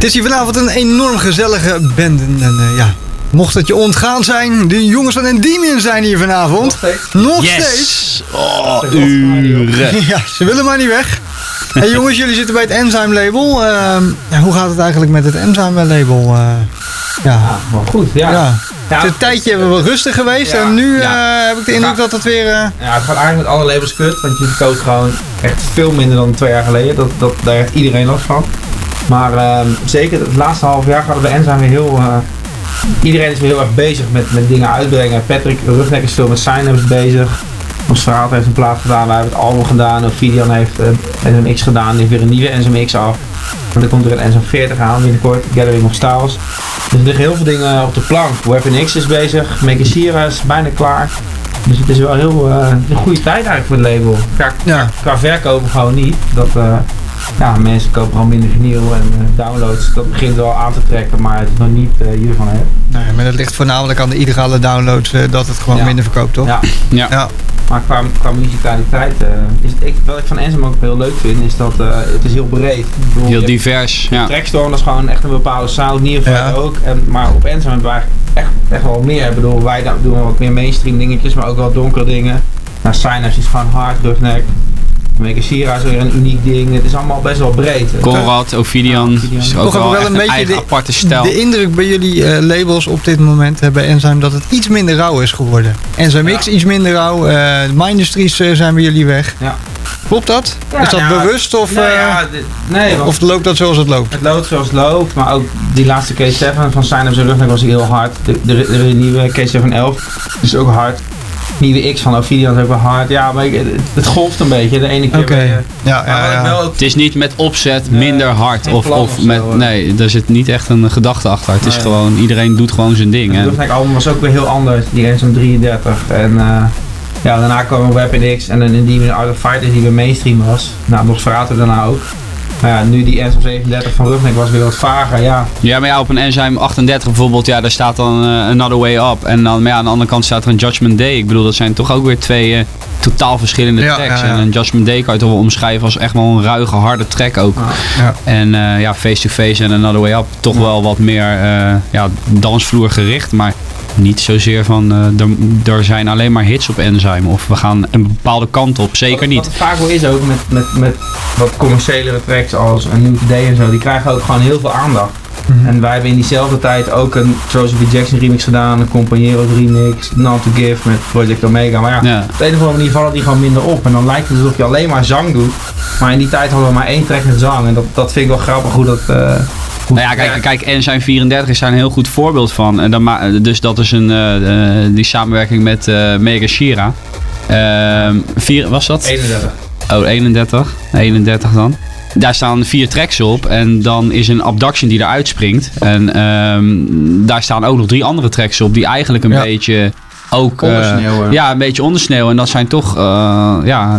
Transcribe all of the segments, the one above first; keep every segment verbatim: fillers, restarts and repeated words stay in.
Het is hier vanavond een enorm gezellige band. En uh, ja, mocht het je ontgaan zijn, de jongens van Endymion zijn hier vanavond. Nog steeds. Nog yes. steeds. Oh, uren. Ja, ze willen maar niet weg. Hey jongens, jullie zitten bij het Enzyme label. Uh, ja, hoe gaat het eigenlijk met het Enzyme label? Uh, ja. Ja, wel goed. Ja. ja. Ja, een tijdje hebben we rustig geweest ja, en nu ja. uh, heb ik de indruk dat het weer... Uh... Ja, het gaat eigenlijk met alle labels kut, want je verkoopt gewoon echt veel minder dan twee jaar geleden. Dat, dat, daar heeft iedereen last van. Maar uh, zeker het laatste half jaar gaat het bij Enzyme weer heel... Uh, iedereen is weer heel erg bezig met, met dingen uitbrengen. Patrick Rugnek is veel met Signups bezig. Ons verhaal heeft een plaat gedaan, wij hebben het album gedaan. Ophidian heeft uh, Enzyme X gedaan, die heeft weer een nieuwe Enzyme X af. En er komt er een Enzyme veertig aan binnenkort, Gathering of Styles. Dus er liggen heel veel dingen op de plank. Weapon X is bezig, Make Shira is bijna klaar. Dus het is wel heel, uh, een goede tijd eigenlijk voor het label. Qua, Ja. qua verkopen gewoon niet. Dat, uh, ja, mensen kopen gewoon minder vinyl en uh, downloads. Dat begint wel aan te trekken, maar het is nog niet uh, hiervan hè. Nee, maar dat ligt voornamelijk aan de illegale downloads uh, dat het gewoon Ja. minder verkoopt, toch? Ja. Ja. Ja. Maar qua, qua muzikaliteit, uh, is het, ik, wat ik van Enzyme ook heel leuk vind, is dat uh, het is heel breed. Ik bedoel, Heel je- divers. Ja. Trackstorm, dat is gewoon echt een bepaalde sound, Nearfight Ja. ook. En, maar op Enzyme hebben we eigenlijk echt, echt wel meer. Ik bedoel, wij dan- doen wel wat meer mainstream dingetjes, maar ook wel donkere dingen. Nou, Signups is gewoon hard, Rugnek. Make Shira is weer een uniek ding. Het is allemaal best wel breed. Conrad, Ophidian. Ja, Ophidian. Is Toch ook hebben wel we wel echt een een beetje eigen de- aparte stijl. De indruk bij jullie uh, labels op dit moment uh, bij Enzyme dat het iets minder rauw is geworden. Enzyme Ja. X iets minder rauw, uh, de Mindustries uh, zijn bij jullie weg. Ja. Klopt dat? Ja, is dat ja, bewust of, Nee, uh, ja, dit- nee want of loopt dat zoals het loopt? het loopt zoals het loopt, maar ook die laatste K zeven van Signups en Rugnek was heel hard. De, de, de, de nieuwe K zeven elf is ook hard. Nieuwe X van Ophidian is ook wel hard. Ja, maar ik- het, het golft een beetje. De ene keer Oké. ben je- Ja, maar ja, wat ik ja. wel ook Het is niet met opzet Nee, minder hard. geen Of, plan of of zo, met, hoor. nee, er zit niet echt een gedachte achter. Het is Nee. gewoon, iedereen doet gewoon zijn ding. Het En, Rugnek album was ook weer heel anders. Die Enzyme drieëndertig. En uh, ja, daarna kwam Weapon X en dan Endymion Art of Fighters die weer mainstream was. Nou, Nosferatu daarna ook. Maar ja, nu die Enzyme zevenendertig van Rugnek was weer wat vager. Ja, ja, maar ja, op een Enzyme achtendertig bijvoorbeeld, ja, daar staat dan uh, Another Way Up. En dan, maar ja, aan de andere kant staat er een Judgment Day. Ik bedoel, dat zijn toch ook weer twee uh, totaal verschillende Ja, tracks. ja, ja. En een Judgment Day kan je toch wel omschrijven als echt wel een ruige, harde track ook. Ah. Ja. En uh, ja, Face to Face en Another Way Up toch wel wat meer uh, ja, dansvloer gericht, maar niet zozeer van uh, er, er zijn alleen maar hits op Enzyme of we gaan een bepaalde kant op. Zeker wat, niet. Wat het vaak wel is ook met, met, met wat commerciëlere tracks als een New Today en zo, die krijgen ook gewoon heel veel aandacht. Mhm. En wij hebben in diezelfde tijd ook een Joseph B. Jackson remix gedaan, een Compañeros remix, Not to Give met Project Omega. Maar ja, Ja. op de een of andere manier vallen die gewoon minder op. En dan lijkt het alsof je alleen maar zang doet. Maar in die tijd hadden we maar één track met zang. En dat, dat vind ik wel grappig hoe dat... Uh, hoe Nou ja, kijk, kijk Enzyme vierendertig is daar een heel goed voorbeeld van. En dan ma- dus dat is een, uh, uh, die samenwerking met uh, Mega Shira. Uh, vier, was dat? eenendertig. Oh, eenendertig. eenendertig dan. Daar staan vier tracks op en dan is een Abduction die eruit springt. En um, daar staan ook nog drie andere tracks op die eigenlijk een Ja. beetje ook... uh, Ondersneeuwen. ja, een beetje ondersneeuwen. En dat zijn toch uh, ja,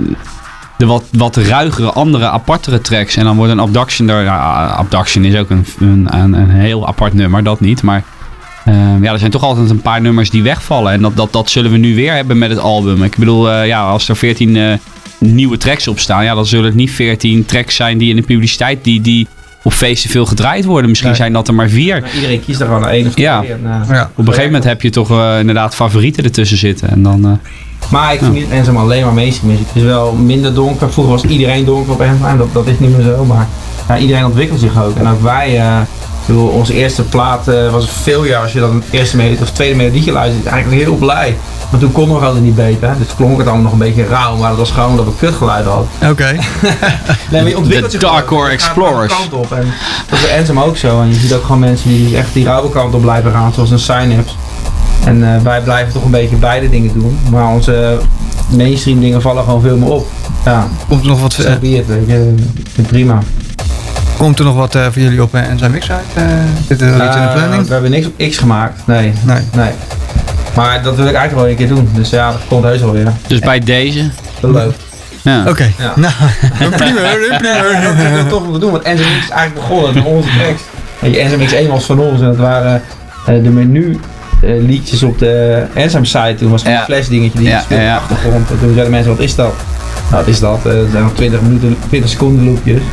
de wat, wat ruigere, andere, apartere tracks. En dan wordt een Abduction er... Ja, Abduction is ook een, een, een, een heel apart nummer, dat niet. Maar uh, ja, er zijn toch altijd een paar nummers die wegvallen. En dat, dat, dat zullen we nu weer hebben met het album. Ik bedoel, uh, ja, als er veertien uh, nieuwe tracks op staan... Ja, dan zullen het niet veertien tracks zijn die in de publiciteit... die, die op feesten veel gedraaid worden. Misschien Nee. zijn dat er maar vier. Maar iedereen kiest er gewoon één of twee. Ja. En, uh, Ja. Op een gegeven moment heb je toch uh, inderdaad favorieten ertussen zitten. En dan... Uh, Maar ik vind niet Enzyme alleen maar mainstream muziek. Het is wel minder donker. Vroeger was iedereen donker op Enzyme. Dat, dat is niet meer zo. Maar ja, iedereen ontwikkelt zich ook. En ook wij... Uh, ik bedoel, onze eerste plaat uh, was veel jaar. Als je dan het eerste melodie of tweede melodietje luistert, is eigenlijk heel blij. Maar toen konden we gewoon niet beter. Dus klonk het allemaal nog een beetje rauw. Maar dat was gewoon dat we kutgeluid hadden. Oké. Nee, maar je ontwikkelt De zich Dark gewoon. Core Je gaat de Explorers. kant op. En dat is bij Enzyme ook zo. En je ziet ook gewoon mensen die echt die rauwe kant op blijven gaan. Zoals een Signups. En uh, wij blijven toch een beetje beide dingen doen. Maar onze mainstream dingen vallen gewoon veel meer op. Ja, Komt er nog wat, zo uh, be it, weet je. Ik vind het prima. komt er nog wat uh, voor jullie op uh, Enzyme X uit? Uh, zit er nog iets in de Uh, planning? we hebben niks op X gemaakt. Nee, Nee. nee. Maar dat wil ik eigenlijk wel een keer doen. Dus ja, dat komt heus wel weer. dus bij deze... Beloofd. Ja. Oké. Okay. Ja. Nou, prima, prima. Dat wil ik toch om te doen. Want Enzyme X is eigenlijk begonnen met onze tracks. Weet je, Enzyme X één was van ons. En dat waren uh, de menu uh, liedjes op de Enzyme site. Toen was het Ja. een flash dingetje die Ja, speelde ja, ja. op de achtergrond. En toen zeiden mensen, wat is dat? Nou, wat is dat? Uh, dat zijn nog twintig minuten, twintig seconden loopjes.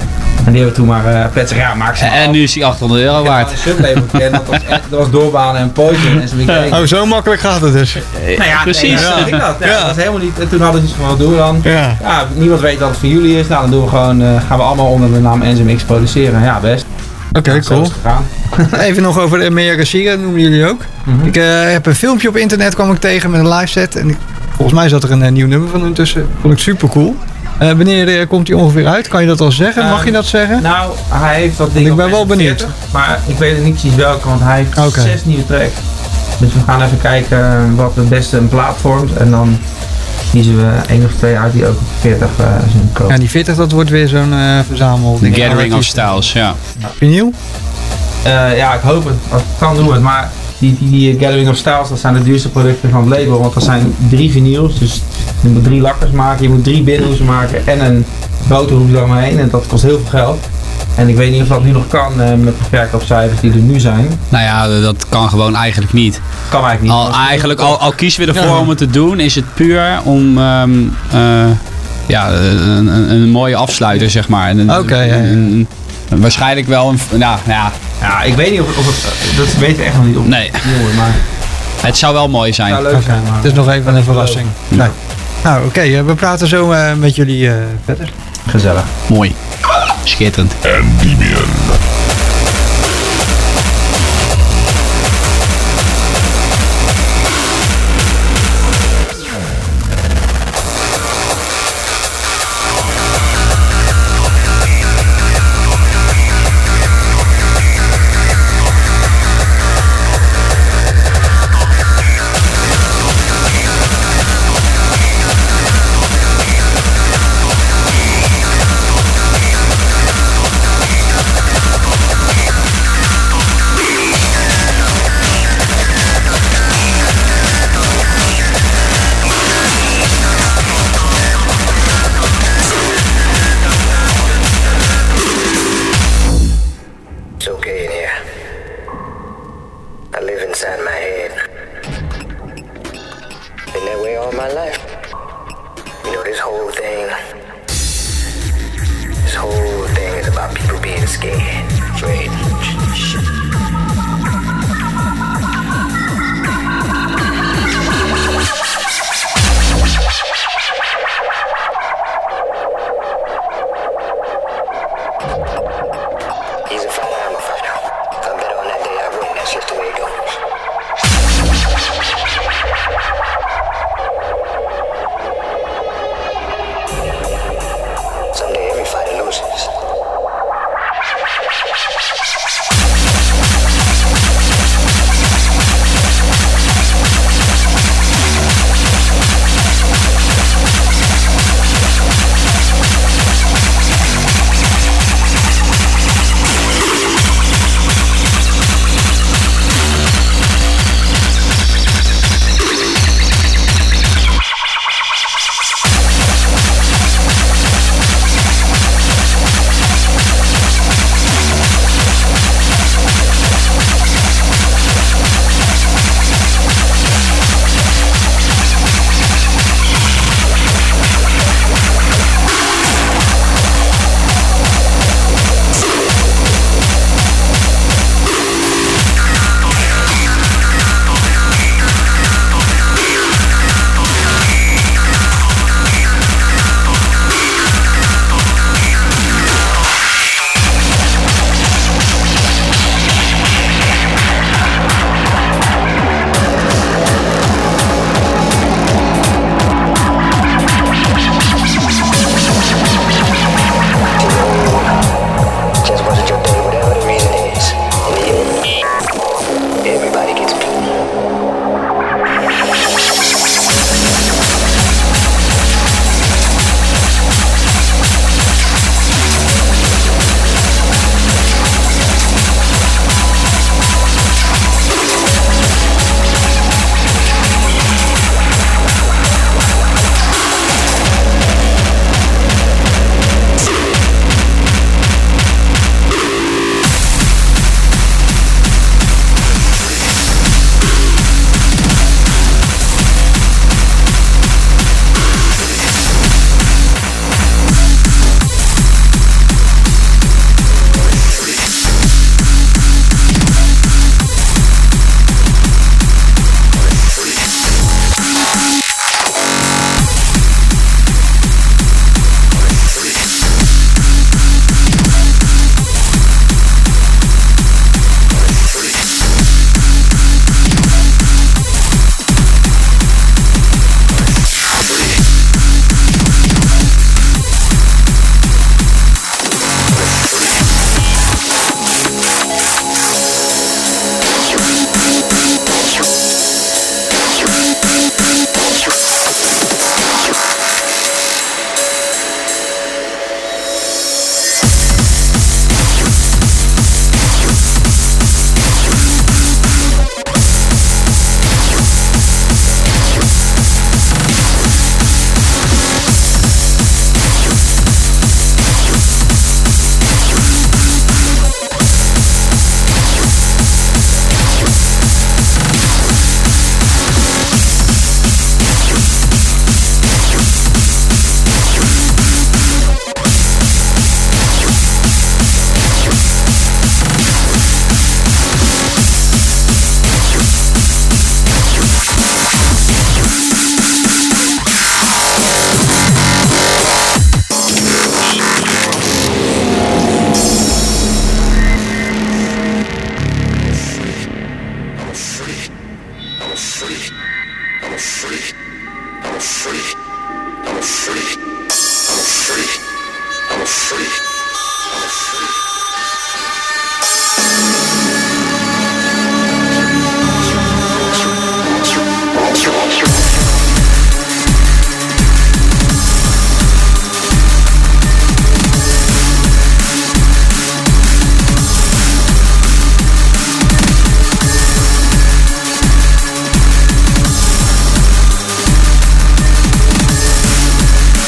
En die hebben toen maar uh, pet ja, maak ze En, en nu is hij achthonderd euro waard. een sublabel gekend, dat was echt, dat was doorbanen en Poison en zo weer. Oh, zo makkelijk gaat het dus. Nou ja, precies. Nee, ja, ik dat. Ja, Ja. dat was helemaal niet. En toen hadden we iets van, wat doen we dan? Ja. Ja, niemand weet dat het van jullie is. Nou, dan doen we gewoon, uh, gaan we allemaal onder de naam Enzymix produceren. Ja, best. Oké, okay, Zo cool. is het gegaan. Even nog over de Mega Siga, dat noemen jullie ook. Mm-hmm. Ik uh, heb een filmpje op internet kwam ik tegen met een live set. En ik, volgens mij zat er een uh, nieuw nummer van hun tussen. Vond ik super cool. Uh, wanneer uh, komt hij ongeveer uit? Kan je dat al zeggen? Mag je dat zeggen? Nou, hij heeft dat ding ik ben op wel veertig, benieuwd. Maar ik weet niet precies welke, want hij heeft Okay. zes nieuwe tracks. Dus we gaan even kijken wat het beste een plaat vormt. En dan kiezen we één of twee uit die ook op veertig uh, zijn komen. Ja, die veertig dat wordt weer zo'n uh, verzamelding. The Gathering of Styles, ja. Vinyl? Uh, ja, ik hoop het. Als het kan, doen we het. Maar die, die, die Gathering of Styles, dat zijn de duurste producten van het label. Want dat zijn drie vinyls. Dus je moet drie lakkers maken, je moet drie binnenhoezen maken en een boterhoes eromheen. En dat kost heel veel geld. En ik weet niet of dat nu nog kan uh, met de verkoopcijfers die er nu zijn. Nou ja, dat kan gewoon eigenlijk niet. Kan eigenlijk niet. Al, eigenlijk, al, al kiezen we ervoor Ja. om het te doen, is het puur om um, uh, ja, een, een, een mooie afsluiter, zeg maar. Een- Oké, ja, ja. een- een- waarschijnlijk wel een... Nou, ja, Ja, ik weet niet of, of het, dat weten we echt nog niet op. nee. Jongen, maar Het zou wel mooi zijn. het zou leuk Oké, zijn. Maar het is nog even een verrassing. Ja. Nee. Nou, oké, okay, we praten zo uh, met jullie uh, verder. gezellig. Mooi. Schitterend. It's okay in here. I live inside my head. Been that way all my life. You know, this whole thing, this whole thing is about people being scared, afraid. Shit. He's a fighter, I'm a fighter. If I'm better on that day, I win. That's just the way it goes. Someday every fighter loses. We'll be right back.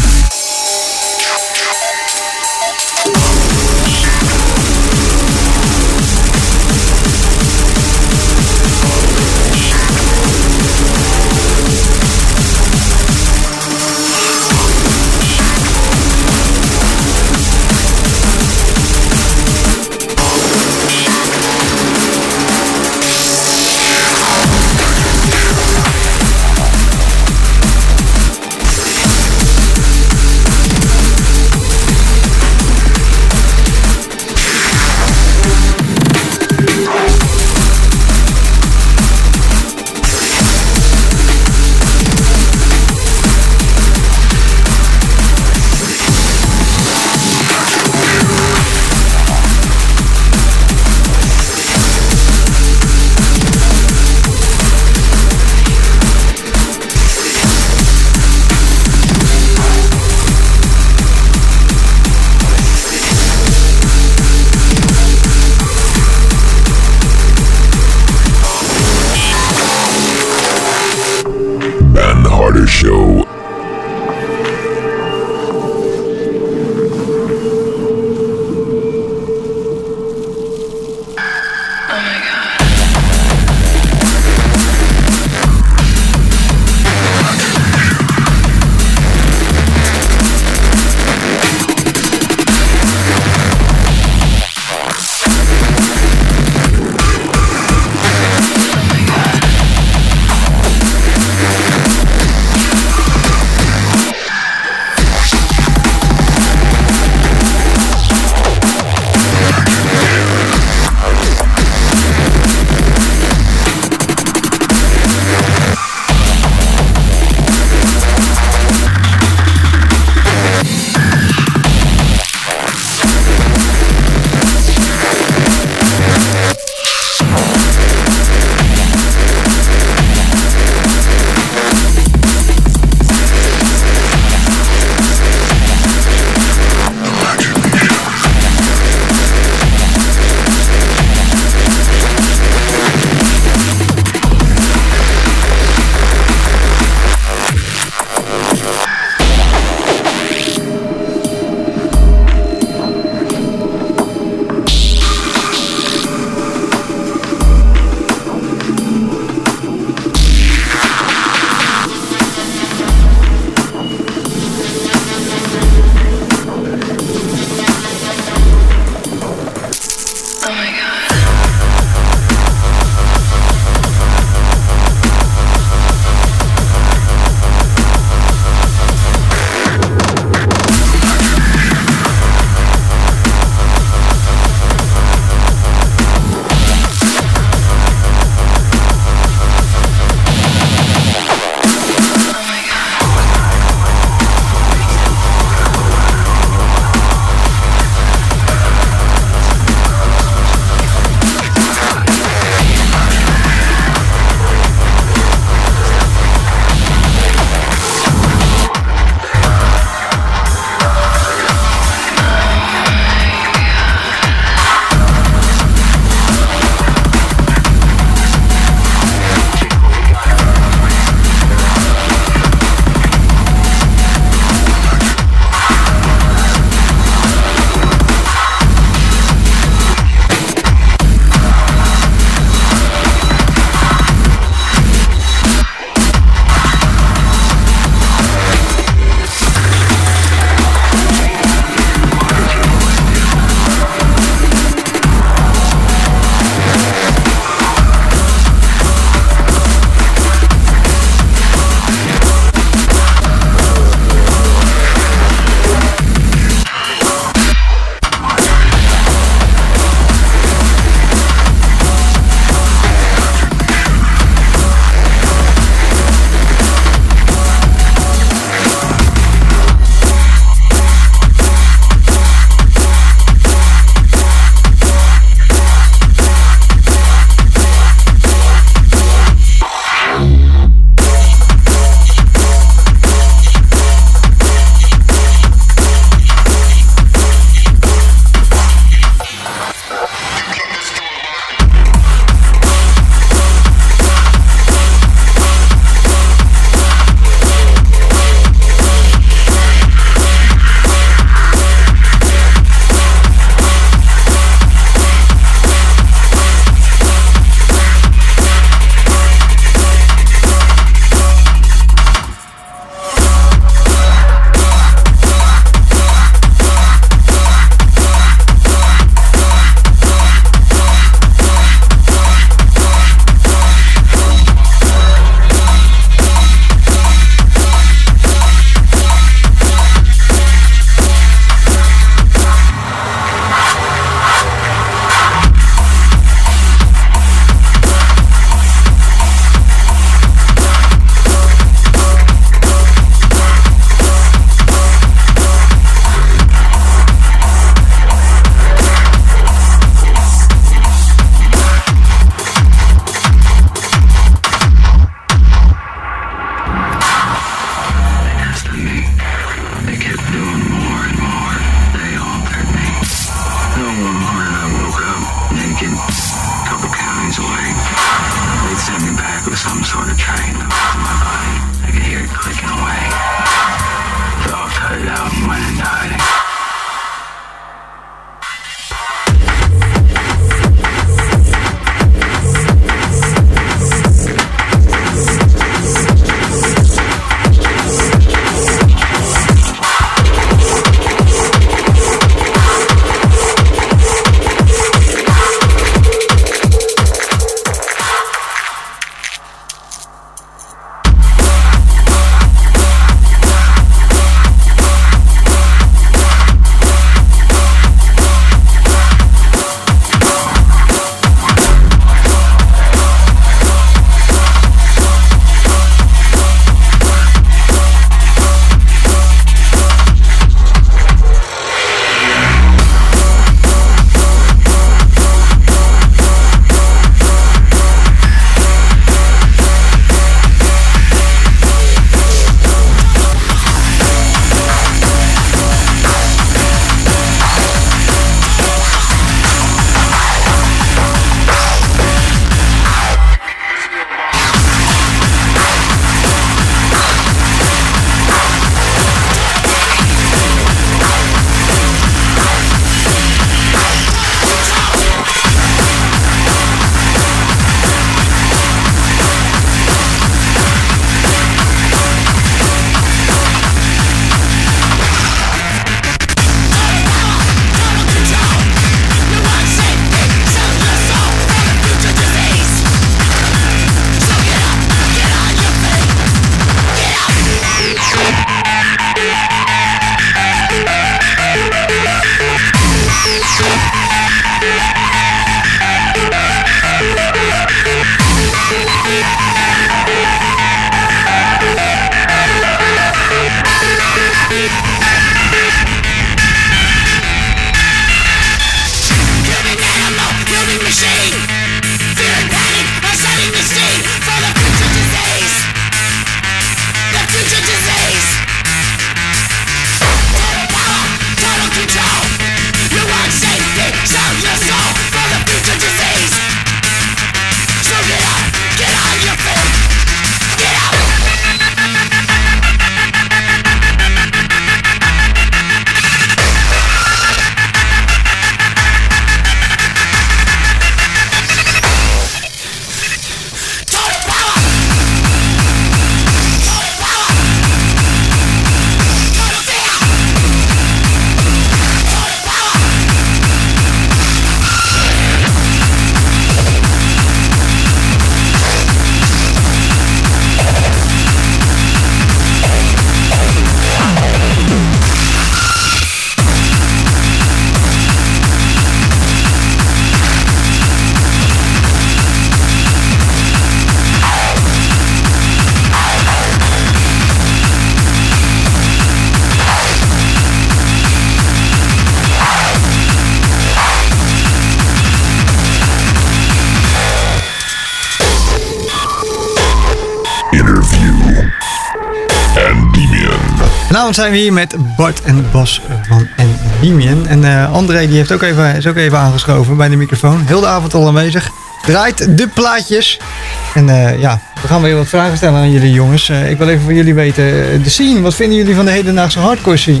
Vanavond zijn we hier met Bart en Bas van Endymion. En uh, André die heeft ook even, is ook even aangeschoven bij de microfoon. Heel de avond al aanwezig. Draait de plaatjes. En uh, ja, we gaan weer wat vragen stellen aan jullie jongens. Uh, ik wil even van jullie weten, uh, de scene. Wat vinden jullie van de hedendaagse hardcore scene?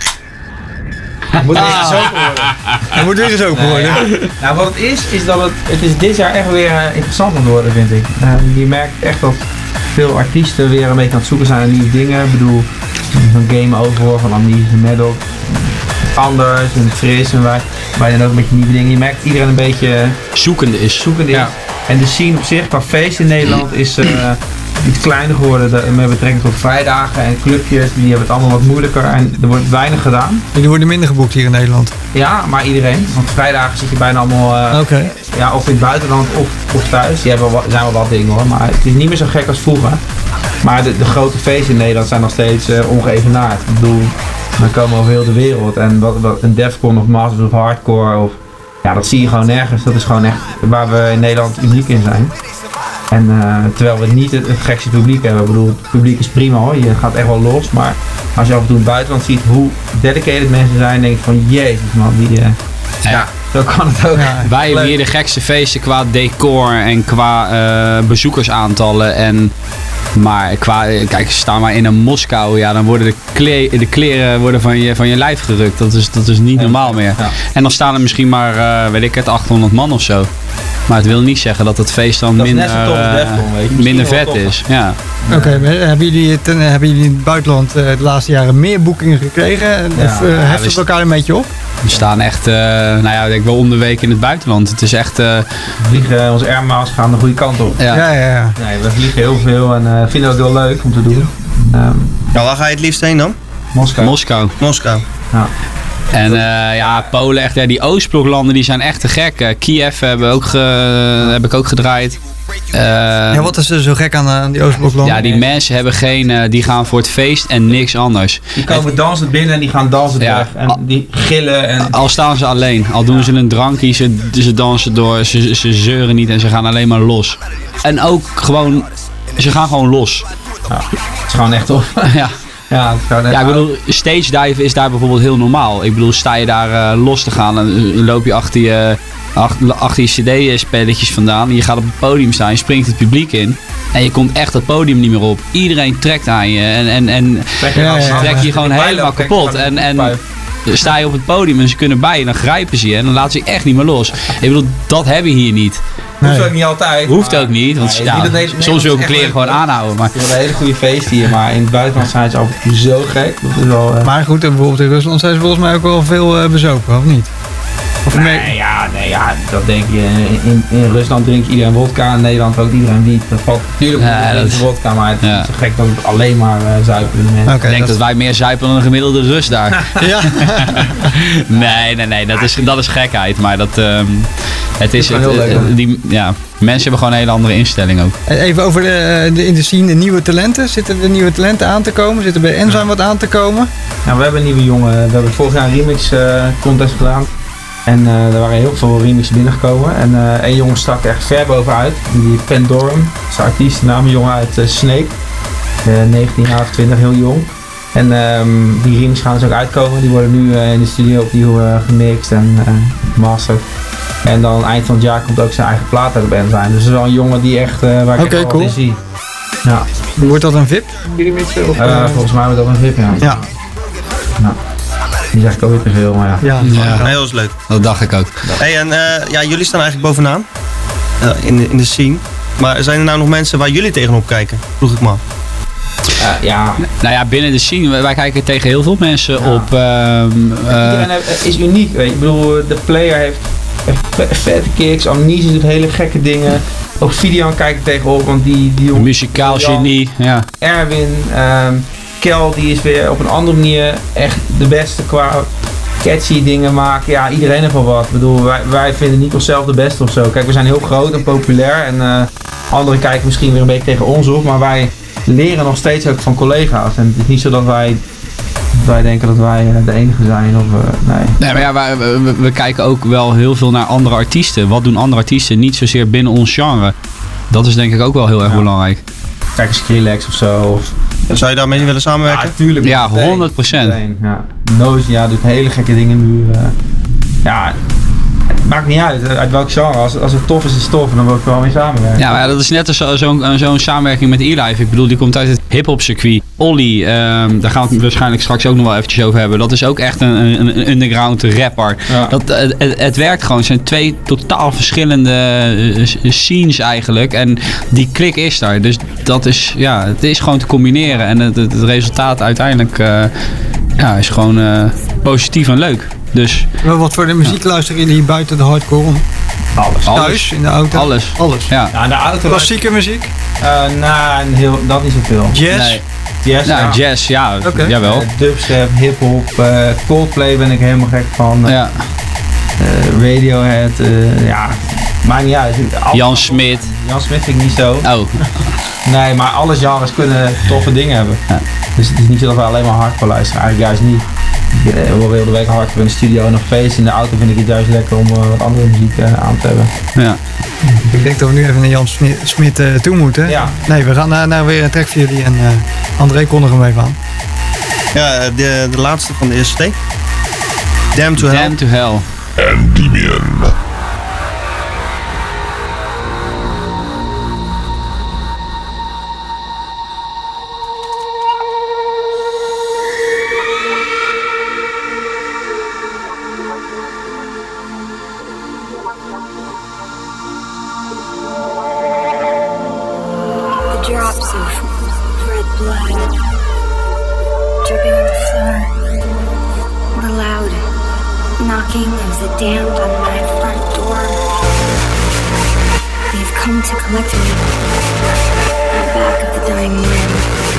Moet weer eens open worden. Dat moet weer eens open Nee, worden. ja. Nou, wat het is, is dat het, het is dit jaar echt weer uh, interessant aan het worden, vind ik. Uh, je merkt echt dat veel artiesten weer een beetje aan het zoeken zijn naar nieuwe dingen. Ik bedoel, zo'n Game Over van Amnesia Metal. Anders en fris en wij, wij dan ook een beetje nieuwe dingen. Je merkt iedereen een beetje Zoekende is. zoekende Ja. is. En de scene op zich, qua feest in Nederland, is uh, iets kleiner geworden de- met betrekking tot vrijdagen en clubjes. Die hebben het allemaal wat moeilijker en er wordt weinig gedaan. Jullie worden minder geboekt hier in Nederland. Ja, maar iedereen. Want vrijdagen zit je bijna allemaal uh, Oké. Okay. ja, of in het buitenland of, of thuis. Die hebben wel, wat- zijn wel wat dingen hoor, maar het is niet meer zo gek als vroeger. Maar de, de grote feesten in Nederland zijn nog steeds uh, ongeëvenaard. Ik bedoel, dan komen over heel de wereld. En wat, wat een Defcon of Masters of Hardcore, of, ja, dat zie je gewoon nergens. Dat is gewoon echt waar we in Nederland uniek in zijn. En uh, terwijl we niet het, het gekste publiek hebben. Ik bedoel, het publiek is prima hoor, je gaat echt wel los. Maar als je af en toe in het buitenland ziet hoe dedicated mensen zijn, denk je van jezus man, die... Uh, Ja. ja, zo kan het ook. Ja. Wij hebben Leuk. hier de gekste feesten qua decor en qua uh, bezoekersaantallen. En, maar qua, kijk, staan maar in een Moskou, ja, dan worden de, kle- de kleren worden van, je, van je lijf gerukt. Dat is, dat is niet Ja. normaal meer. Ja. En dan staan er misschien maar, uh, weet ik het, achthonderd man of zo. Maar het wil niet zeggen dat het feest dan Dat is minder, net zo tof als uh, Defcon, weet je. Misschien minder wel vet toffer. is. Ja. Oké, okay, hebben, jullie ten- hebben jullie in het buitenland uh, de laatste jaren meer boekingen gekregen? En- Ja. of uh, Ja, heft we het st- elkaar een beetje op? We staan echt, uh, nou ja, ik denk wel om de week in het buitenland. Het is echt, uh, We vliegen, onze airmiles gaan de goede kant op. ja. Ja, ja, ja. Nee, we vliegen heel veel en uh, vinden dat heel leuk om te doen. Um, Nou, waar ga je het liefst heen dan? Moskou. Moskou. Moskou. En uh, ja, Polen, echt, ja, die Oostbloklanden die zijn echt te gek. Uh, Kiev hebben we ook ge- heb ik ook gedraaid. Uh, Ja, wat is er zo gek aan, aan die Oostbloklanden? ja, die mensen hebben geen, uh, die gaan voor het feest en niks anders. Die komen dansen binnen en die gaan dansen Ja. weg. En die gillen en... Al staan ze alleen, al doen ze een drankje, ze, ze dansen door, ze, ze zeuren niet en ze gaan alleen maar los. En ook gewoon, ze gaan gewoon los. Ja, het is gewoon echt tof. ja. Ja, het is gewoon echt... Ja, ik bedoel, stage diven is daar bijvoorbeeld heel normaal. Ik bedoel, sta je daar uh, los te gaan, dan uh, loop je achter je, achter, achter je cd-spelletjes vandaan. En je gaat op het podium staan, je springt het publiek in. En je komt echt het podium niet meer op. Iedereen trekt aan je en, en, en Trek je, Ja, ja, ja. trek je gewoon Die helemaal pijlen op, kapot. trek je En, gewoon en die sta je op het podium en ze kunnen bij je, dan grijpen ze je en dan laten ze je echt niet meer los. Ik bedoel, dat heb je hier niet. Hoeft Nee. ook niet altijd. Hoeft maar- ook niet, want Nee, ja, niet dat Nederland- soms wil ik Nederland is kleren echt gewoon leuk. aanhouden. Maar We hebben een hele goede feesten hier, maar in het buitenland zijn ze af en toe zo gek. Dat is wel... uh, Maar goed, en bijvoorbeeld in Rusland zijn ze volgens mij ook wel veel uh, bezopen, of niet? Of Nee, mee- ja, nee, ja, dat denk je. In, in Rusland drinkt iedereen wodka, in Nederland rookt iedereen wiet. Dat valt natuurlijk Ja, onder dat de is- wodka, maar het is Ja. niet zo gek dat het alleen maar uh, zuipen de mensen. Oké, ik denk dat dat- wij meer zuipen dan een gemiddelde Rus daar. Ja. Nee, nee, nee, dat is, dat is gekheid. Maar dat, ehm, het is, is het, wel heel leuk, eh, hoor. die, ja, mensen hebben gewoon een hele andere instelling ook. Even over de, de, in de scene de nieuwe talenten. Zitten er nieuwe talenten aan te komen? Zitten bij Enzyme wat aan te komen? Nou, we hebben een nieuwe jongen. We hebben vorig jaar een remix uh, contest gedaan. En uh, er waren heel veel remixen binnengekomen. En uh, één jongen stak er echt ver bovenuit. Die Pandorum, dat is de artiestennaam, een jongen uit uh, Snake. Uh, negentien jaar of twintig, heel jong. En um, die remix gaan dus ook uitkomen. Die worden nu uh, in de studio opnieuw uh, gemixt en uh, gemasterd. En dan eind van het jaar komt ook zijn eigen plaat uit de band zijn. Dus dat is wel een jongen die echt, uh, waar ik Oké, echt wel cool. wat in zie. Ja, Wordt dat een V I P? Die remixen? Of, uh, uh, volgens mij wordt dat een V I P, ja. ja. Nou, die zeg ik ook weer te veel, maar ja. Ja. Ja, Nee, dat was leuk. dat dacht ik ook. Hey, en eh, ja, jullie staan eigenlijk bovenaan. eh, in, de, in de scene. Maar zijn er nou nog mensen waar jullie tegenop kijken? Vroeg ik me af. Uh, ja. Nou ja, binnen de scene, wij- wij kijken tegen heel veel mensen Ja. op. ehm, eh, Iedereen heeft- is uniek, weet je. Ik bedoel, de player heeft, heeft ve- vette kicks, Amnesia doet hele gekke dingen. Ook Videoan kijkt tegenop, want die, die jongen... muzikaal Jan, genie, ja. Erwin, ehm, Kel, die is weer op een andere manier echt de beste qua catchy dingen maken. Ja, iedereen heeft wel wat. Ik bedoel, wij, wij vinden niet onszelf de beste of zo. Kijk, we zijn heel groot en populair en uh, anderen kijken misschien weer een beetje tegen ons op, maar wij leren nog steeds ook van collega's. En het is niet zo dat wij, dat wij denken dat wij uh, de enige zijn of uh, nee. Nee, maar ja, wij- we, we, we kijken ook wel heel veel naar andere artiesten. Wat doen andere artiesten? Niet zozeer binnen ons genre. Dat is denk ik ook wel heel erg Ja. belangrijk. Kijk, Skrillex of zo. Of Zou je daarmee willen samenwerken? Ja, tuurlijk. Ja, meteen. honderd procent. Meteen, Ja. Noise, ja, doet hele gekke dingen nu. Uh, ja, het maakt niet uit, uit welk genre. Als, als het tof is, is het tof en dan wil ik er wel mee samenwerken. Ja, maar ja, dat is net als zo- zo'n zo'n samenwerking met E-Life. Ik bedoel, die komt uit het hip-hop circuit. Ollie, ehm, daar gaan we het waarschijnlijk straks ook nog wel eventjes over hebben. Dat is ook echt een, een, een underground rapper. Ja. Dat, het, het, het werkt gewoon. Het zijn twee totaal verschillende eh, scenes eigenlijk. En die klik is daar. Dus dat is, ja, het is gewoon te combineren. En het, het, het resultaat uiteindelijk uh, ja, is gewoon uh, positief en leuk. Dus Maar wat voor de muziek luisteren jullie buiten de hardcore om? Alles. Alles. Thuis, in de auto? alles. Alles. Ja. Ja, in de auto. Klassieke muziek? Uh, nou, heel, dat niet zoveel. Jazz? Nee. Jazz, Ja, ja. jazz, ja, Oké. jawel. Uh, dubstep, hip-hop, uh, Coldplay ben ik helemaal gek van. Uh, Ja. uh, Radiohead, uh, ja, maakt niet uit. Alles- Jan Smit. Jan Smit vind ik niet zo. Oh, Nee, maar alle genres kunnen toffe dingen hebben. Ja. Dus het is niet zo dat we alleen maar hardcore luisteren. Eigenlijk juist niet. Ik uh, hoor heel de week hardcore in de studio en nog feest. In de auto vind ik het juist lekker om uh, wat andere muziek uh, aan te hebben. ja. Ik denk dat we nu even naar Jan Smit, Smit uh, toe moeten. Ja. Nee, we gaan uh, naar weer een track voor jullie en uh, André kondig hem even aan. Ja, de, de laatste van de eerste C. Damn to Hell. Damn to Hell. The drops of red blood dripping on the floor. The loud knocking of the damned on my front door. They've come to collect me in the back of the dying man.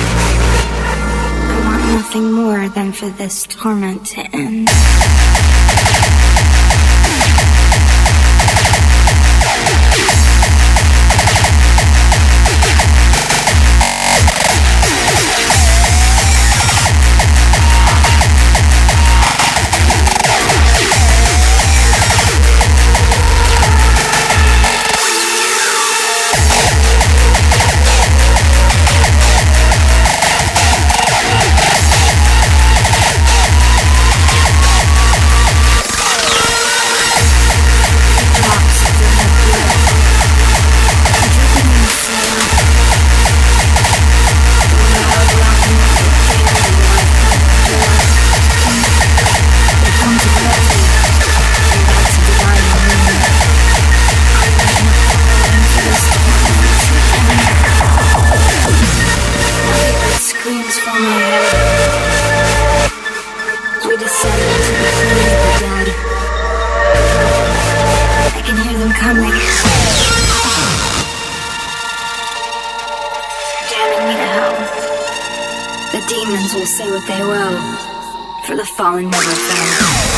I want nothing more than for this torment to end. Screams from my head. We descend into the flame of the dead. I can hear them coming. Damning me to hell. The demons will say what they will, for the fallen never fell.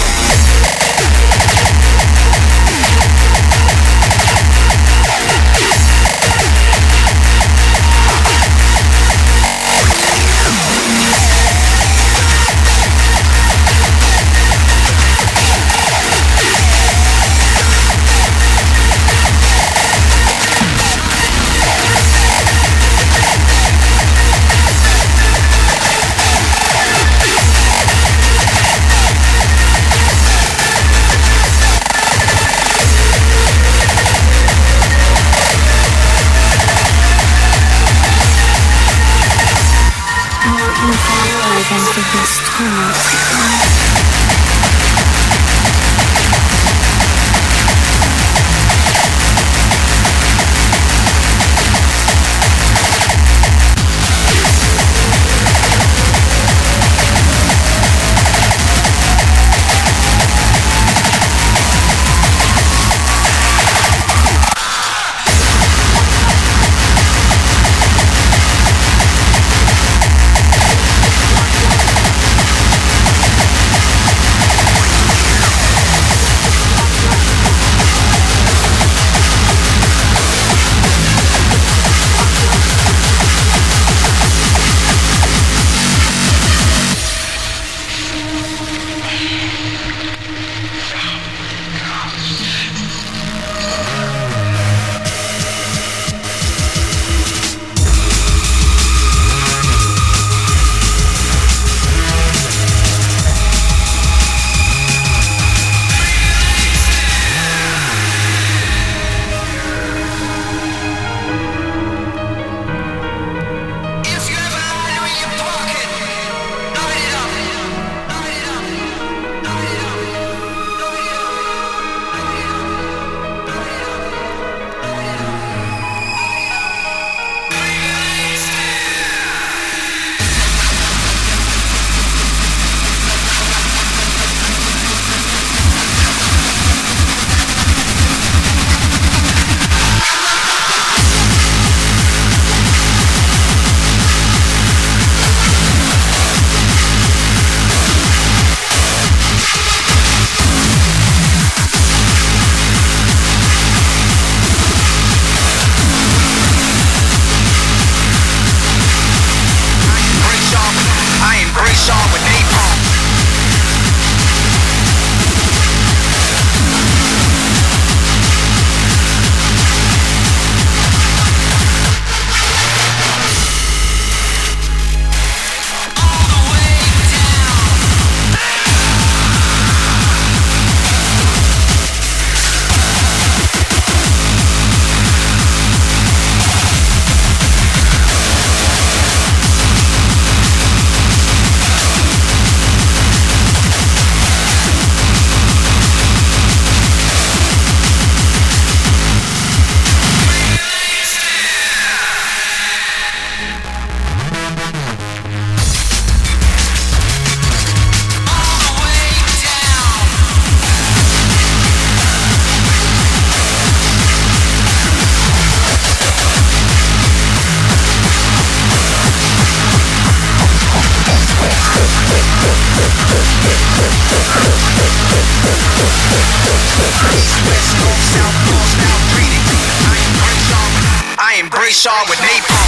East, west, north, south, north, south, greetings. I embrace y'all. I embrace y'all with napalm.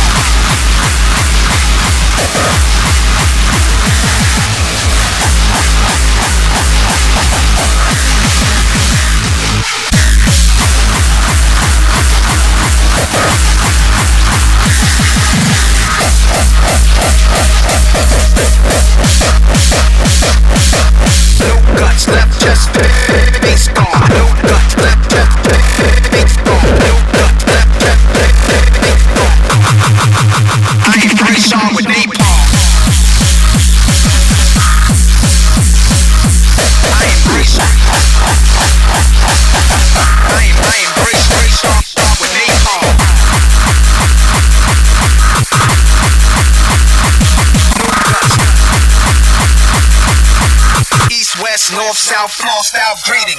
No guts, left chest, face gone. No guts, left chest, face gone. No guts, left chest, face gone. I embrace y'all with napalm. I embrace y'all. I em- I embrace, embrace y'all with napalm. No guts. East, west, north, south, floor style greetings.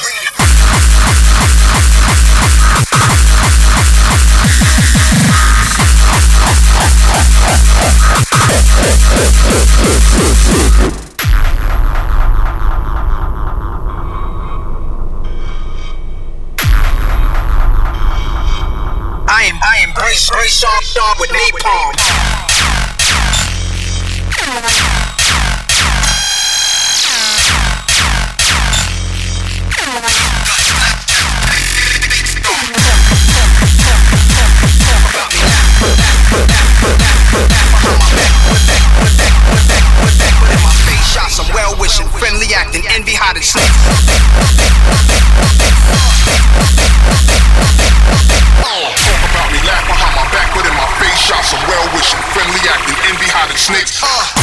I am I embrace embrace y'all y'all with napalm. Shots of well-wishing, friendly acting, envy hot and snake. Talk about me, laugh behind my back, but in my face, shots of well-wishing, friendly acting, envy hot and snakes.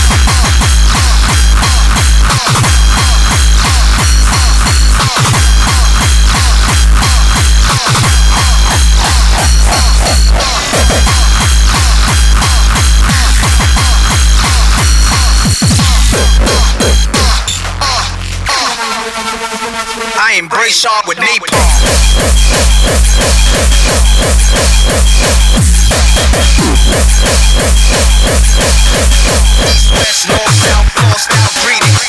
I embrace y'all with napalm. East, west, north, south, floor style greetings.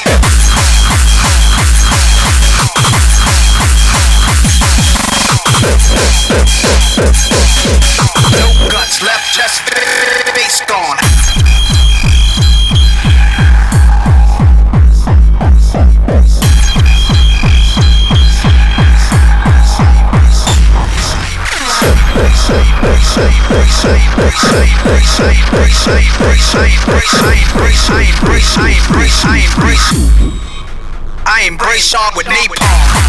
No guts, left chest, face gone. I embrace y'all with napalm.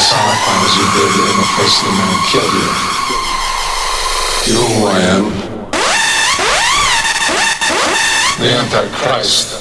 personify as you did in the place of the man who killed you. You know who I am? The Antichrist.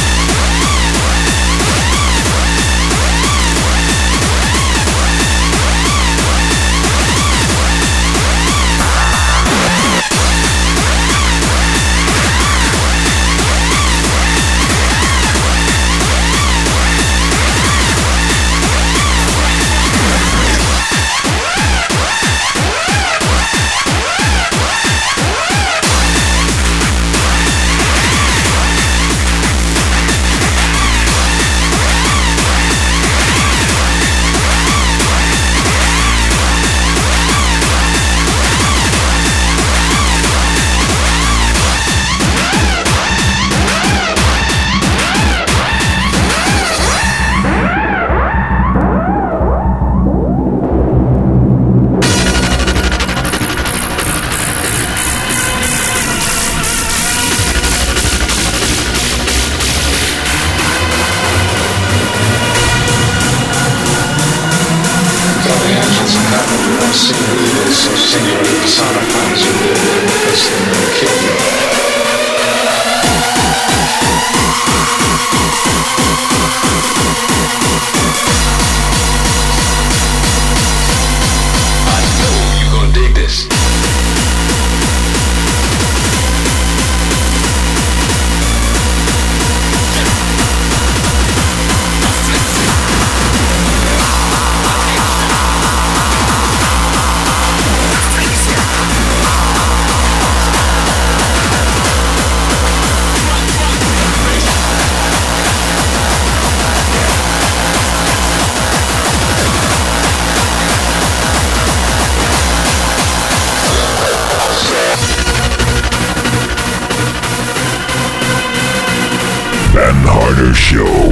Show.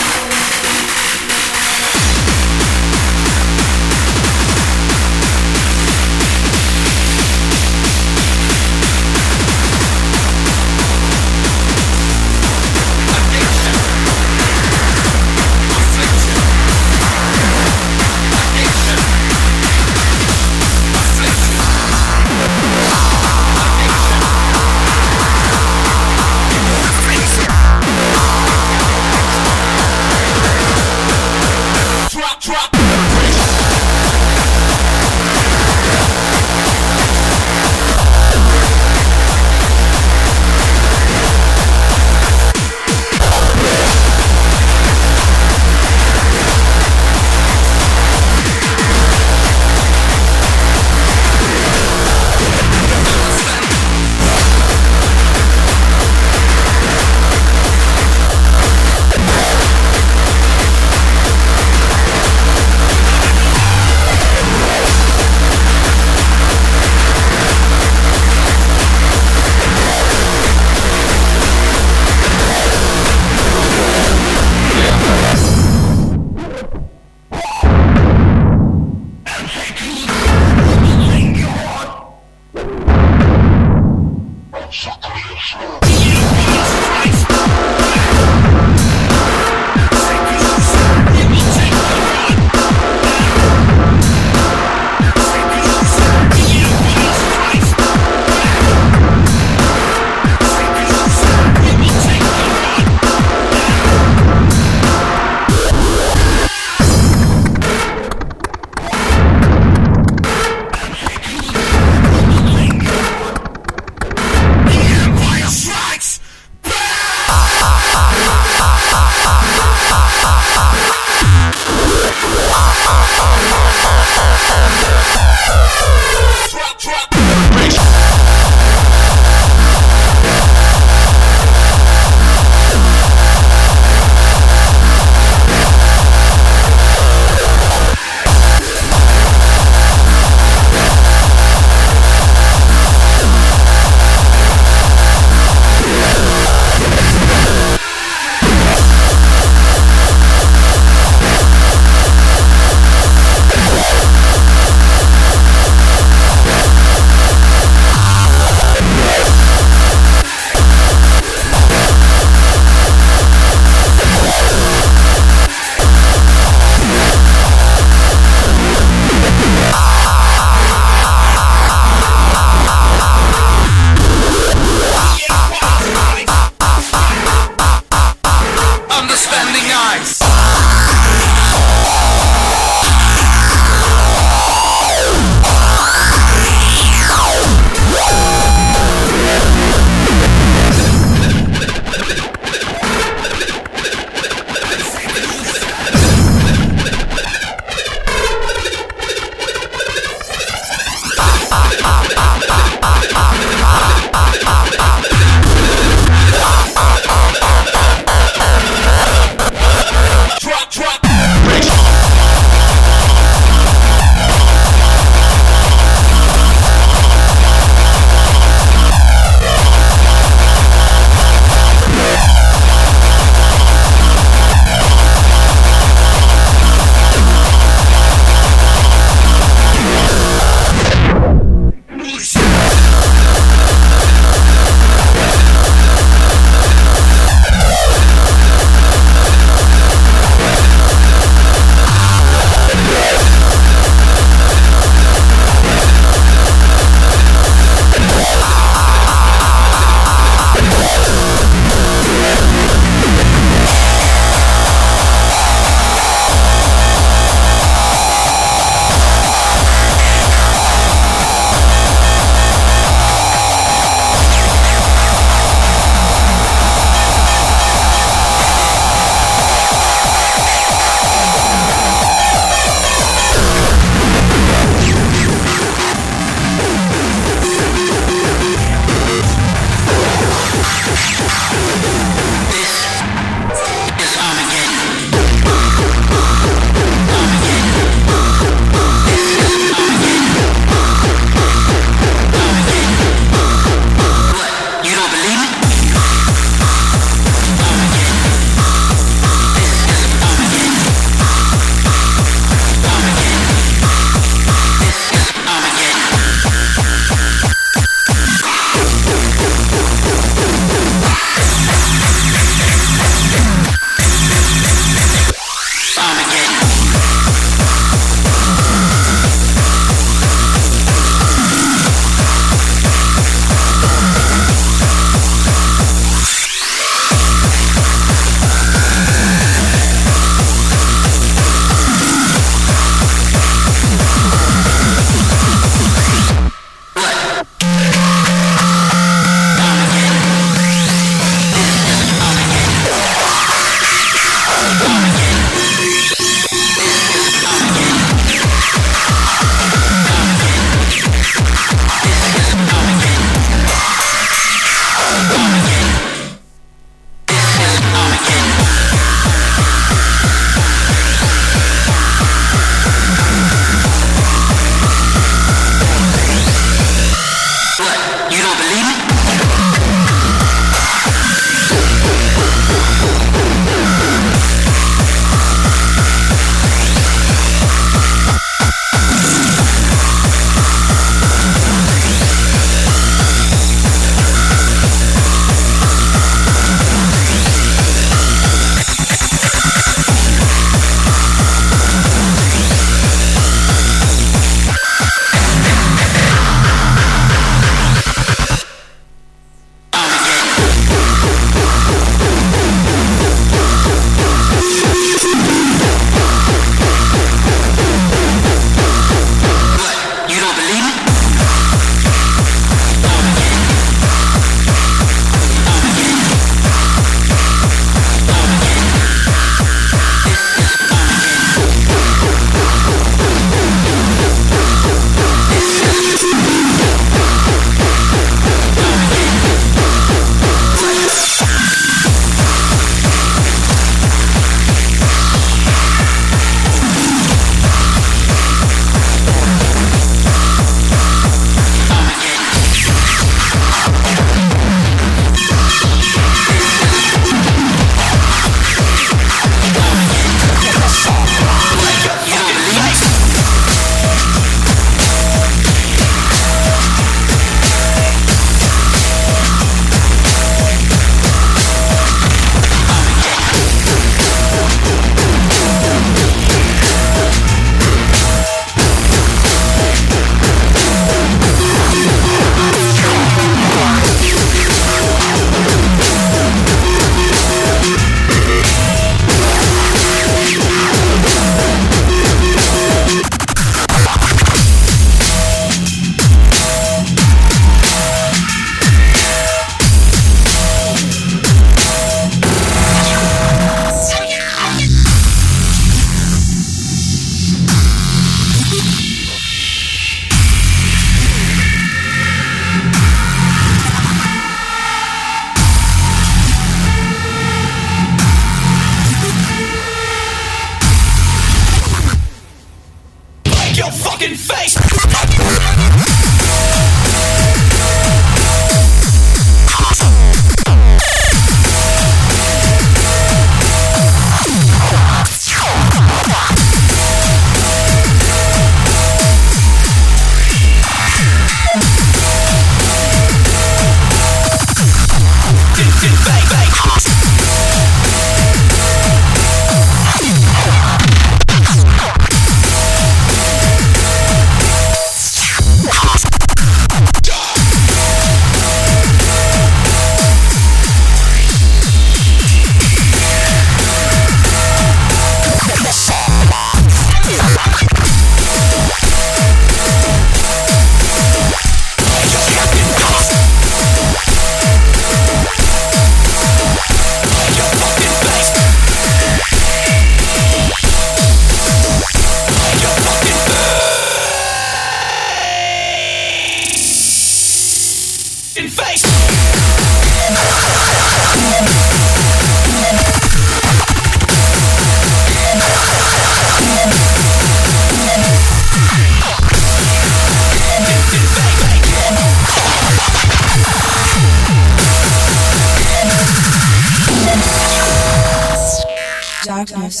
darkness.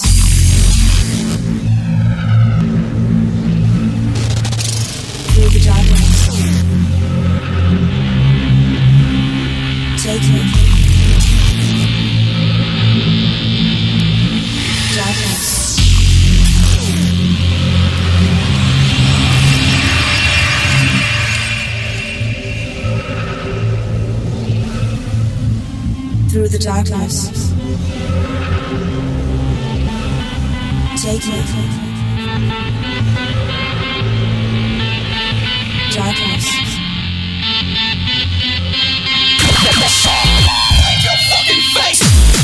Through the darkness. Take me. Darkness. Through the darkness. Take me. Darkness. Your fucking face.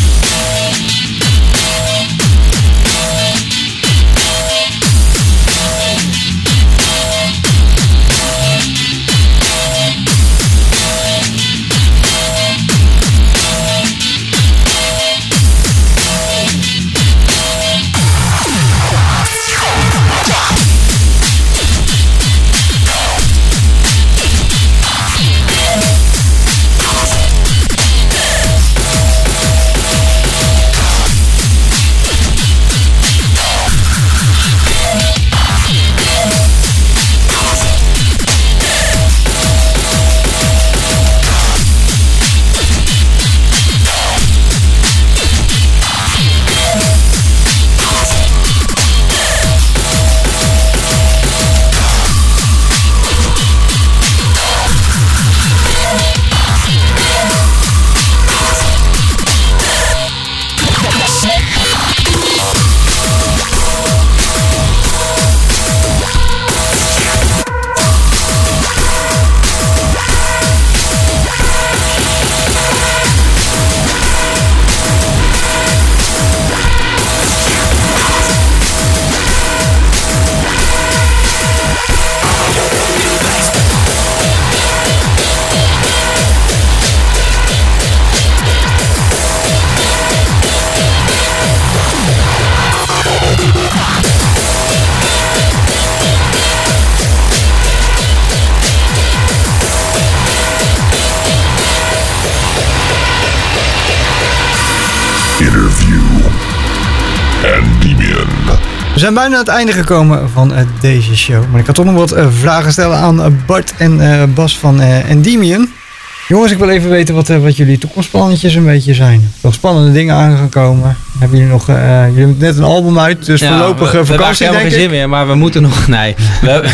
We zijn bijna aan het einde gekomen van uh, deze show. Maar ik had toch nog wat uh, vragen stellen aan uh, Bart en uh, Bas van uh, Endymion. Jongens, ik wil even weten wat, uh, wat jullie toekomstplannetjes een beetje zijn. Nog spannende dingen aangekomen. Hebben jullie nog... Uh, jullie hebben net een album uit, dus ja, voorlopige we, vakantie, we denk ik. geen zin meer, maar we moeten nog... Nee. We hebben,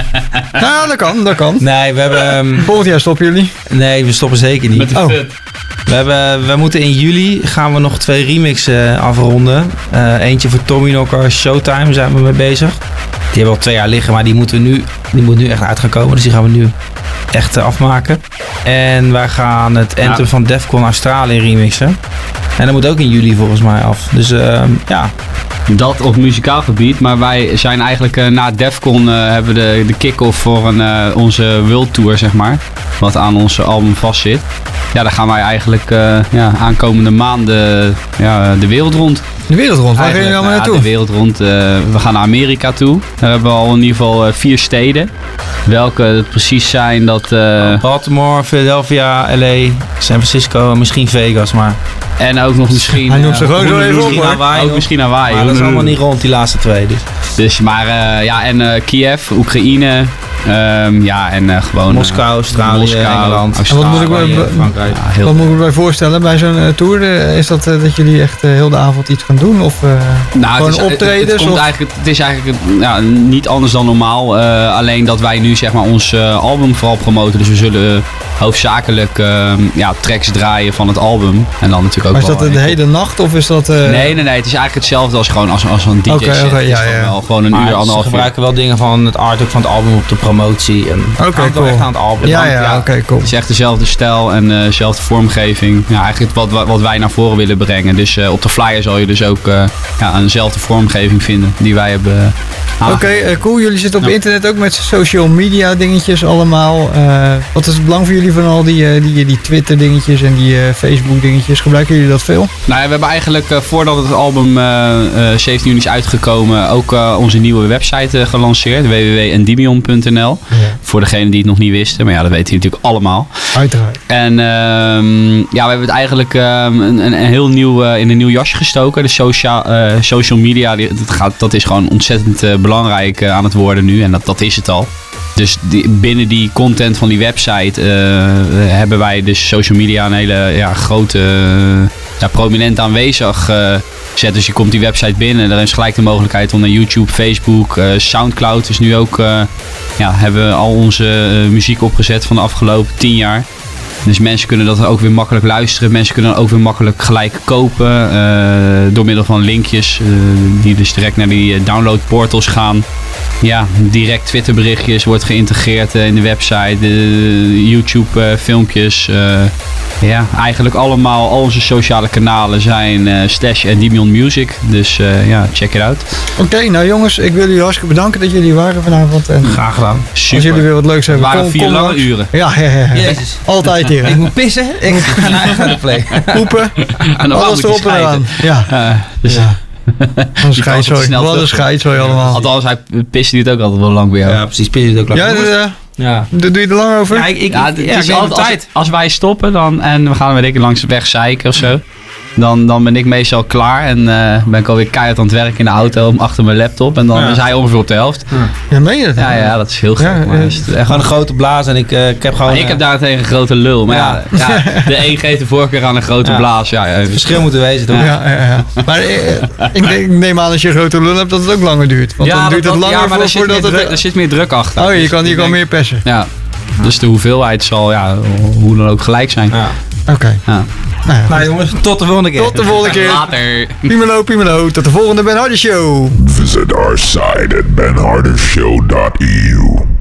ja, dat kan, dat kan. Nee, we hebben... Um, Volgend jaar stoppen jullie? Nee, we stoppen zeker niet. Met de oh. fit. We, hebben, we moeten in juli gaan we nog twee remixen afronden. Uh, eentje voor Tommy Knocker, Showtime, zijn we mee bezig. Die hebben we al twee jaar liggen, maar die moeten we nu, die moet nu echt uit gaan komen. Dus die gaan we nu echt uh, afmaken. En wij gaan het Anthem ja. van Defcon Australië remixen. En dat moet ook in juli volgens mij af. Dus uh, ja... Dat op muzikaal gebied, maar wij zijn eigenlijk uh, na Defcon uh, hebben we de, de kick-off voor een, uh, onze World Tour, zeg maar. Wat aan onze album vastzit. Ja, daar gaan wij eigenlijk uh, ja, aankomende maanden ja, de wereld rond. De wereld rond? Waar gaan jullie allemaal naartoe? Ja, de wereld rond. Uh, we gaan naar Amerika toe. Daar hebben we al in ieder geval uh, vier steden. Welke het precies zijn, dat... Uh, Baltimore, Philadelphia, L A, San Francisco en misschien Vegas, maar... En ook nog misschien... Hij noemt ze gewoon zo even op, hoor. Hawaii, ook misschien Hawaii. Maar dat is allemaal niet rond, die laatste twee. Dus, dus maar uh, ja, en uh, Kiev, Oekraïne... Um, ja, en uh, gewoon... Moskou, Australië, Moskou, Engeland. Australië, en wat moet ik, Frankrijk. Ja, heel wat moet ik me bij voorstellen bij zo'n uh, tour? Uh, is dat uh, dat jullie echt uh, heel de avond iets gaan doen? Of uh, nou, gewoon het is, optredens? Het, het, komt of? eigenlijk, het is eigenlijk ja, niet anders dan normaal. Uh, alleen dat wij nu zeg maar ons uh, album vooral promoten. Dus we zullen uh, hoofdzakelijk uh, ja, tracks draaien van het album. En dan natuurlijk ook maar is dat wel, de hele nacht of is dat... Uh... Nee, nee, nee. Het is eigenlijk hetzelfde als gewoon als, als een D J okay, set. Okay, ja, het is ja. wel gewoon een maar uur, ze anderhalf uur. gebruiken wel dingen van het artwork van het album op de promotie. En Oké, okay, cool. echt aan het album. Ja, ja, ja. oké, okay, cool. Het is echt dezelfde stijl en uh, dezelfde vormgeving. Ja, eigenlijk wat, wat, wat wij naar voren willen brengen. Dus uh, op de flyer zal je dus ook uh, ja, eenzelfde vormgeving vinden die wij hebben. Oké, okay, uh, cool. Jullie zitten op ja. internet ook met social media dingetjes allemaal. Uh, wat is het belang voor jullie jullie van al die, uh, die, die Twitter dingetjes en die uh, Facebook dingetjes? Gebruiken jullie dat veel? Nou ja, we hebben eigenlijk uh, voordat het album uh, uh, zeventien juni is uitgekomen ook uh, onze nieuwe website uh, gelanceerd. w w w punt endymion punt n l. Ja. Voor degenen die het nog niet wisten. Maar ja, dat weten jullie natuurlijk allemaal. Uiteraard. En uh, ja, we hebben het eigenlijk uh, een, een, een heel nieuw, uh, in een nieuw jasje gestoken. De social, uh, social media, die, dat, gaat, dat is gewoon ontzettend uh, belangrijk uh, aan het worden nu. En dat, dat is het al. Dus die, binnen die content van die website uh, hebben wij dus social media een hele ja, grote, uh, ja, prominent aanwezig uh, gezet. Dus je komt die website binnen en er is gelijk de mogelijkheid om naar YouTube, Facebook, uh, Soundcloud. Dus nu ook uh, ja, hebben we al onze uh, muziek opgezet van de afgelopen tien jaar. Dus mensen kunnen dat ook weer makkelijk luisteren. Mensen kunnen ook weer makkelijk gelijk kopen. Uh, door middel van linkjes uh, die dus direct naar die download portals gaan. Ja, direct Twitter berichtjes wordt geïntegreerd uh, in de website. De YouTube uh, filmpjes. Uh, ja, eigenlijk allemaal, al onze sociale kanalen zijn uh, slash Endymion Music. Dus uh, ja, check it out. Oké, okay, nou jongens, ik wil jullie hartstikke bedanken dat jullie waren vanavond. En graag gedaan. Super. Als jullie weer wat leuks hebben. Het waren kom, vier kom lange langs. uren. Ja, ja, ja. Jezus. Altijd hier. Ik moet pissen. Ik ga naar de play. Poepen. En dan alles erop en eraan. Ja. Uh, dus ja. Wat een scheidzooi. Wat een scheidzooi allemaal. Althans, hij pist het ook altijd wel lang bij jou. Ja, precies. Pist het ook lang. Ja, de, de, ja. Doe je er lang over? Ja, ik, ik, ja, ik, het ja, is ik altijd, als, tijd. als wij stoppen dan, en we gaan weet ik, langs de weg zeiken of zo. Dan, dan ben ik meestal klaar en uh, ben ik alweer keihard aan het werk in de auto achter mijn laptop. En dan ja. is hij ongeveer op de helft. Ja, ja meen je dat? Ja, ja, dat is heel gek. Ja, maar is het echt gewoon een grote blaas en ik, uh, ik heb gewoon... Maar ik heb daarentegen een grote lul. Maar ja, ja, ja de een geeft de voorkeur aan een grote ja. blaas. Ja, ja. Het verschil moet er wezen, toch? Ja, ja, ja. Maar uh, ik, ik neem aan als je een grote lul hebt dat het ook langer duurt. Want ja, dan duurt dat, het langer ja, maar voor, er, voordat zit het... Druk, er zit meer druk achter. Oh, je dus kan, je kan meer persen. Ja, dus de hoeveelheid zal ja, hoe dan ook gelijk zijn. Ja. Oké. Okay. Ja. Nou, ja, nou jongens, tot de volgende keer. Tot de volgende keer. Later. Piemelo, piemelo. Tot de volgende Ben Harder Show. Visit our site at ben harder show dot e u.